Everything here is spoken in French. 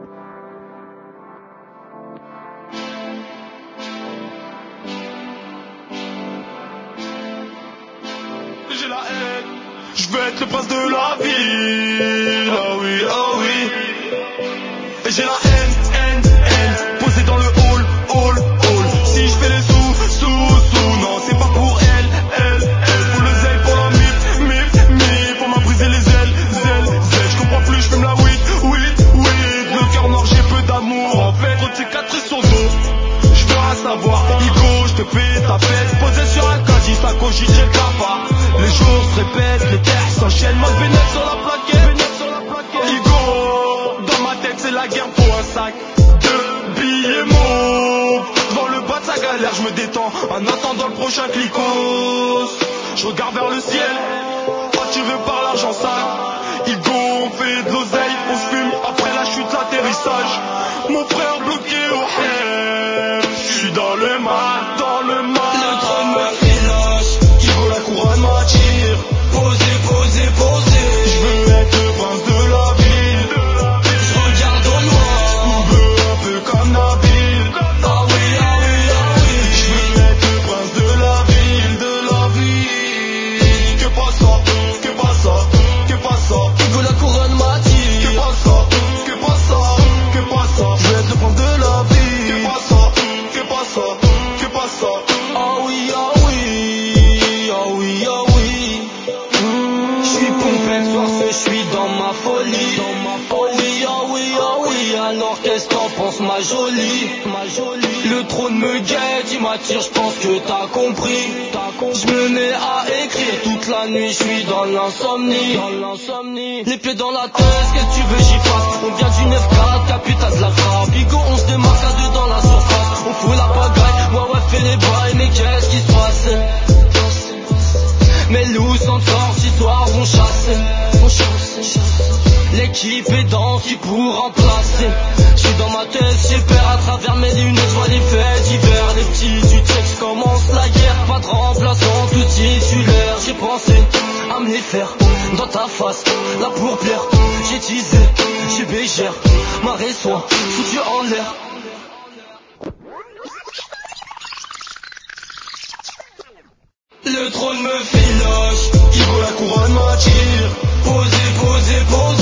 J'ai la haine, je veux être le prince de la ville. Ah oui, ah oui. Et j'ai la haine, posée dans le hall. Si je fais les sous, non, c'est pas pour elle. Faut le zèle pour la mif, pour m'a briser les ailes. Je comprends plus, je fume la weed. Le cœur noir, j'ai peu d'amour. En fait, trop de cicatrices sur le dos. Je veux rien savoir, Igo, je te fais ta fesse. Posé sur un caddie, ça cogite, j'ai le cafard. Les jours se répètent, les terres s'enchaînent. Mode bénéfice sur la plaquette. Igo, dans ma tête c'est la guerre pour un sac de billets mauves. Devant le bas de sa galère je me détends en attendant le prochain clicos. Je regarde vers le ciel, attiré par l'argent sale. Igo, on fait de l'oseille, on se fume après la chute, l'atterrissage. Mon frère bloqué au hem. Je suis dans le mal. Le trône me filoche, Igo la couronne m'attire. Posé, je veux être le prince de la ville. Je regarde au noir, un peu comme Nabil. Ah oui. Je veux être le prince de la ville. Que pas ça. Igo la couronne m'attire. Que pas ça. Je veux être le prince de la ville. Que pas ça. Ah oui. Je suis pompé le soir, je suis dans ma folie. Oh oui, alors qu'est-ce que t'en penses ma jolie? Le trône me guette, il m'attire, je pense que t'as compris. Je me mets à écrire toute la nuit, je suis dans l'insomnie. Les pieds dans la tête, qu'est-ce que tu veux j'y fasse? On vient du 9-4, caputas de la frappe. Bigo, on se démarque à deux dans la surface. On fout la pagaille, ouais, fait les bails, mais qu'est-ce qui se passe? Mes loups s'endorment, ce soir on chasse. L'équipe est dans qui pour remplacer. J'suis dans ma tête, j'ai peur à travers mes lunettes. J'vois les faits d'hiver, les petits du texte commence la guerre. Pas de remplaçant, tout titulaire. J'ai pensé à me les faire dans ta face, là pour plaire. J'ai teasé, j'ai bégère, marée soit foutu en l'air. Le trône me filoche, Igo la couronne m'attire. Posé,